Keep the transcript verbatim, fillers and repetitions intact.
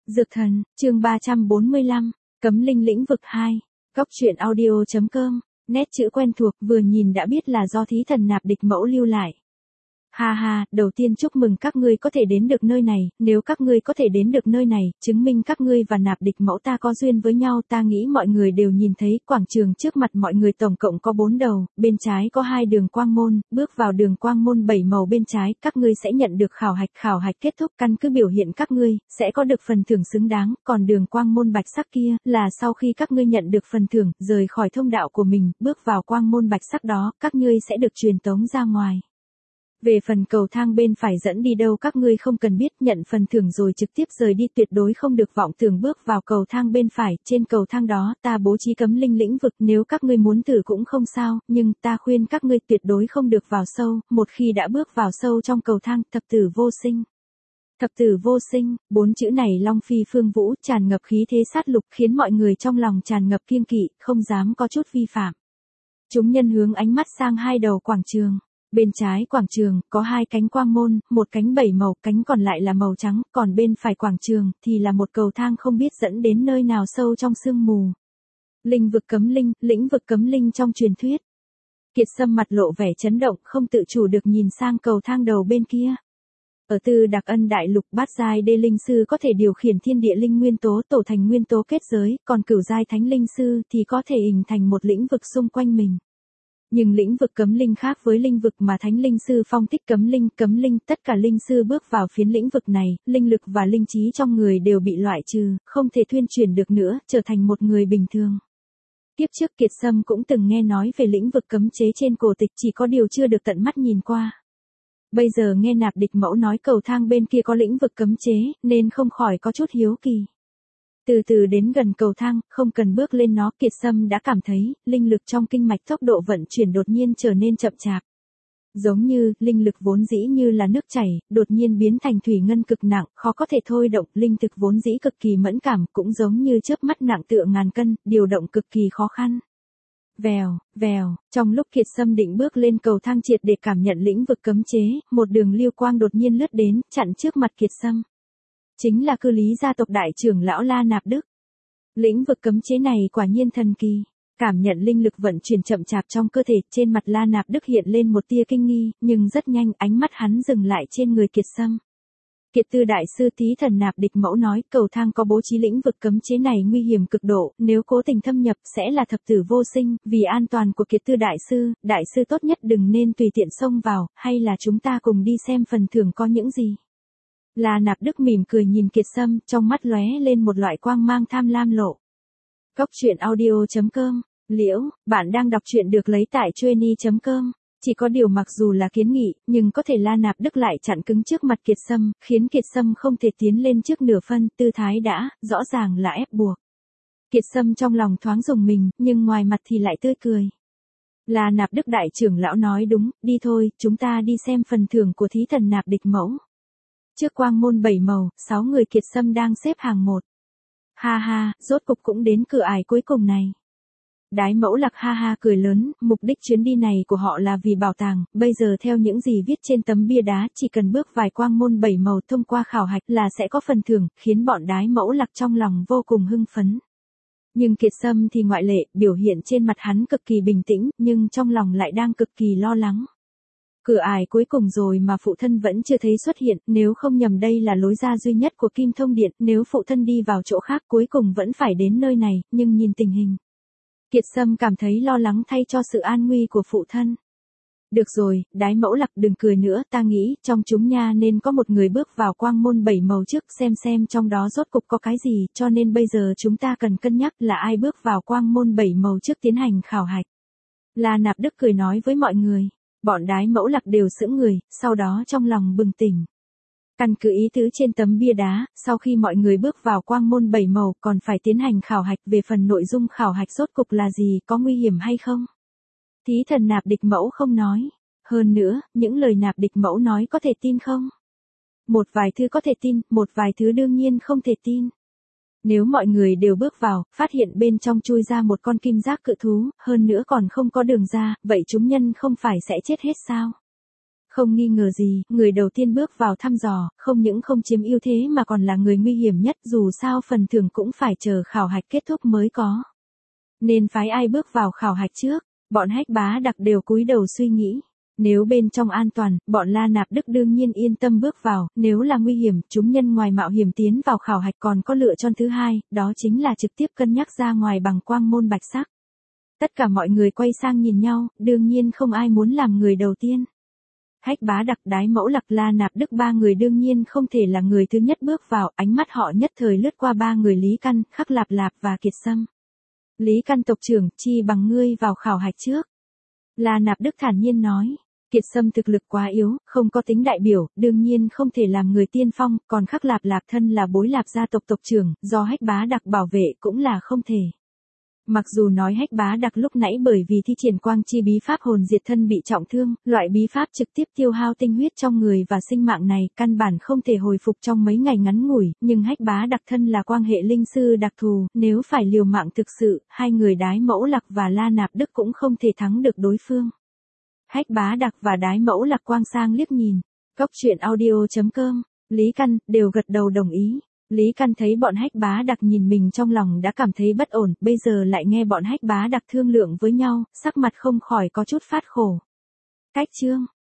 Dược thần, chương ba trăm bốn mươi lăm, Cấm linh lĩnh vực hai. Góc truyện audio.com, nét chữ quen thuộc vừa nhìn đã biết là do thí thần nạp địch mẫu lưu lại. Ha ha, đầu tiên chúc mừng các ngươi có thể đến được nơi này, nếu các ngươi có thể đến được nơi này, chứng minh các ngươi và nạp địch mẫu ta có duyên với nhau. Ta nghĩ mọi người đều nhìn thấy, quảng trường trước mặt mọi người tổng cộng có bốn đầu, bên trái có hai đường quang môn, bước vào đường quang môn bảy màu bên trái, các ngươi sẽ nhận được khảo hạch, khảo hạch kết thúc căn cứ biểu hiện các ngươi, sẽ có được phần thưởng xứng đáng, còn đường quang môn bạch sắc kia, là sau khi các ngươi nhận được phần thưởng, rời khỏi thông đạo của mình, bước vào quang môn bạch sắc đó, các ngươi sẽ được truyền tống ra ngoài. Về phần cầu thang bên phải dẫn đi đâu các ngươi không cần biết, nhận phần thưởng rồi trực tiếp rời đi, tuyệt đối không được vọng tưởng bước vào cầu thang bên phải. Trên cầu thang đó ta bố trí cấm linh lĩnh vực, nếu các ngươi muốn thử cũng không sao, nhưng ta khuyên các ngươi tuyệt đối không được vào sâu, một khi đã bước vào sâu trong cầu thang, thập tử vô sinh. Thập tử vô sinh, bốn chữ này long phi phương vũ, tràn ngập khí thế sát lục, khiến mọi người trong lòng tràn ngập kiêng kỵ, không dám có chút vi phạm. Chúng nhân hướng ánh mắt sang hai đầu quảng trường. Bên trái quảng trường, có hai cánh quang môn, một cánh bảy màu, cánh còn lại là màu trắng, còn bên phải quảng trường, thì là một cầu thang không biết dẫn đến nơi nào sâu trong sương mù. Linh vực cấm linh, lĩnh vực cấm linh trong truyền thuyết. Kiệt Sâm mặt lộ vẻ chấn động, không tự chủ được nhìn sang cầu thang đầu bên kia. Ở Tư Đặc Ân Đại Lục, bát giai đê linh sư có thể điều khiển thiên địa linh nguyên tố tổ thành nguyên tố kết giới, còn cửu giai thánh linh sư thì có thể hình thành một lĩnh vực xung quanh mình. Nhưng lĩnh vực cấm linh khác với linh vực mà thánh linh sư phong thích. Cấm linh, cấm linh, tất cả linh sư bước vào phiến lĩnh vực này, linh lực và linh trí trong người đều bị loại trừ, không thể thuyên chuyển được nữa, trở thành một người bình thường. Tiếp trước Kiệt Sâm cũng từng nghe nói về lĩnh vực cấm chế trên cổ tịch, chỉ có điều chưa được tận mắt nhìn qua. Bây giờ nghe nạp địch mẫu nói cầu thang bên kia có lĩnh vực cấm chế, nên không khỏi có chút hiếu kỳ. Từ từ đến gần cầu thang, không cần bước lên nó, Kiệt Sâm đã cảm thấy, linh lực trong kinh mạch tốc độ vận chuyển đột nhiên trở nên chậm chạp. Giống như, linh lực vốn dĩ như là nước chảy, đột nhiên biến thành thủy ngân cực nặng, khó có thể thôi động, linh thực vốn dĩ cực kỳ mẫn cảm, cũng giống như chớp mắt nặng tựa ngàn cân, điều động cực kỳ khó khăn. Vèo, vèo, trong lúc Kiệt Sâm định bước lên cầu thang triệt để cảm nhận lĩnh vực cấm chế, một đường lưu quang đột nhiên lướt đến, chặn trước mặt Kiệt Sâm. Chính là cư lý gia tộc đại trưởng lão La Nạp Đức. Lĩnh vực cấm chế này quả nhiên thần kỳ. Cảm nhận linh lực vận chuyển chậm chạp trong cơ thể, trên mặt La Nạp Đức hiện lên một tia kinh nghi, nhưng rất nhanh ánh mắt hắn dừng lại trên người Kiệt Sâm. Kiệt Tư đại sư thí thần nạp địch mẫu nói, cầu thang có bố trí lĩnh vực cấm chế này nguy hiểm cực độ, nếu cố tình thâm nhập sẽ là thập tử vô sinh, vì an toàn của Kiệt Tư đại sư, đại sư tốt nhất đừng nên tùy tiện xông vào, hay là chúng ta cùng đi xem phần thưởng có những gì. La Nạp Đức mỉm cười nhìn Kiệt Sâm, trong mắt lóe lên một loại quang mang tham lam lộ. Góc truyện audio.com, Liễu, bạn đang đọc truyện được lấy tại trueni chấm com. Chỉ có điều mặc dù là kiến nghị, nhưng có thể La Nạp Đức lại chặn cứng trước mặt Kiệt Sâm, khiến Kiệt Sâm không thể tiến lên trước nửa phân, tư thái đã, rõ ràng là ép buộc. Kiệt Sâm trong lòng thoáng rùng mình, nhưng ngoài mặt thì lại tươi cười. La Nạp Đức đại trưởng lão nói đúng, đi thôi, chúng ta đi xem phần thưởng của thí thần nạp địch mẫu. Trước quang môn bảy màu, sáu người Kiệt Sâm đang xếp hàng một. Ha ha, rốt cục cũng đến cửa ải cuối cùng này. Đái Mẫu Lạc ha ha cười lớn, mục đích chuyến đi này của họ là vì bảo tàng, bây giờ theo những gì viết trên tấm bia đá, chỉ cần bước vài quang môn bảy màu thông qua khảo hạch là sẽ có phần thưởng, khiến bọn Đái Mẫu Lạc trong lòng vô cùng hưng phấn. Nhưng Kiệt Sâm thì ngoại lệ, biểu hiện trên mặt hắn cực kỳ bình tĩnh, nhưng trong lòng lại đang cực kỳ lo lắng. Cửa ải cuối cùng rồi mà phụ thân vẫn chưa thấy xuất hiện, nếu không nhầm đây là lối ra duy nhất của Kim Thông Điện, nếu phụ thân đi vào chỗ khác cuối cùng vẫn phải đến nơi này, nhưng nhìn tình hình. Kiệt Sâm cảm thấy lo lắng thay cho sự an nguy của phụ thân. Được rồi, Đái Mẫu Lạc đừng cười nữa, ta nghĩ trong chúng nha nên có một người bước vào quang môn bảy màu trước xem xem trong đó rốt cục có cái gì, cho nên bây giờ chúng ta cần cân nhắc là ai bước vào quang môn bảy màu trước tiến hành khảo hạch. La Nạp Đức cười nói với mọi người. Bọn Đái Mẫu Lạc đều sững người, sau đó trong lòng bừng tỉnh. Căn cứ ý tứ trên tấm bia đá, sau khi mọi người bước vào quang môn bảy màu còn phải tiến hành khảo hạch, về phần nội dung khảo hạch rốt cục là gì, có nguy hiểm hay không? Thí thần nạp địch mẫu không nói. Hơn nữa, những lời nạp địch mẫu nói có thể tin không? Một vài thứ có thể tin, một vài thứ đương nhiên không thể tin. Nếu mọi người đều bước vào, phát hiện bên trong chui ra một con kim giác cự thú, hơn nữa còn không có đường ra, vậy chúng nhân không phải sẽ chết hết sao? Không nghi ngờ gì, người đầu tiên bước vào thăm dò, không những không chiếm ưu thế mà còn là người nguy hiểm nhất, dù sao phần thưởng cũng phải chờ khảo hạch kết thúc mới có. Nên phái ai bước vào khảo hạch trước, bọn Hách Bá Đặc đều cúi đầu suy nghĩ. Nếu bên trong an toàn, bọn La Nạp Đức đương nhiên yên tâm bước vào, nếu là nguy hiểm, chúng nhân ngoài mạo hiểm tiến vào khảo hạch còn có lựa chọn thứ hai, đó chính là trực tiếp cân nhắc ra ngoài bằng quang môn bạch sắc. Tất cả mọi người quay sang nhìn nhau, đương nhiên không ai muốn làm người đầu tiên. Hách Bá Đặc, Đái Mẫu Lặc, La Nạp Đức ba người đương nhiên không thể là người thứ nhất bước vào, ánh mắt họ nhất thời lướt qua ba người Lý Căn, Khắc Lạp Lạp và Kiệt Sâm. Lý Căn tộc trưởng, chi bằng ngươi vào khảo hạch trước. La Nạp Đức thản nhiên nói. Kiệt Sâm thực lực quá yếu, không có tính đại biểu, đương nhiên không thể làm người tiên phong, còn Khắc Lạp Lạp thân là bối Lạp gia tộc tộc trưởng, do Hách Bá Đặc bảo vệ cũng là không thể. Mặc dù nói Hách Bá Đặc lúc nãy bởi vì thi triển quang chi bí pháp hồn diệt thân bị trọng thương, loại bí pháp trực tiếp tiêu hao tinh huyết trong người và sinh mạng này, căn bản không thể hồi phục trong mấy ngày ngắn ngủi, nhưng Hách Bá Đặc thân là quang hệ linh sư đặc thù, nếu phải liều mạng thực sự, hai người Đái Mẫu Lặc và La Nạp Đức cũng không thể thắng được đối phương. Hách Bá Đặc và Đái Mẫu Lặc quang sang liếc nhìn. Cốc truyện audio chấm com, Lý Căn, đều gật đầu đồng ý. Lý Căn thấy bọn Hách Bá Đặc nhìn mình trong lòng đã cảm thấy bất ổn, bây giờ lại nghe bọn Hách Bá Đặc thương lượng với nhau, sắc mặt không khỏi có chút phát khổ. Cách chương.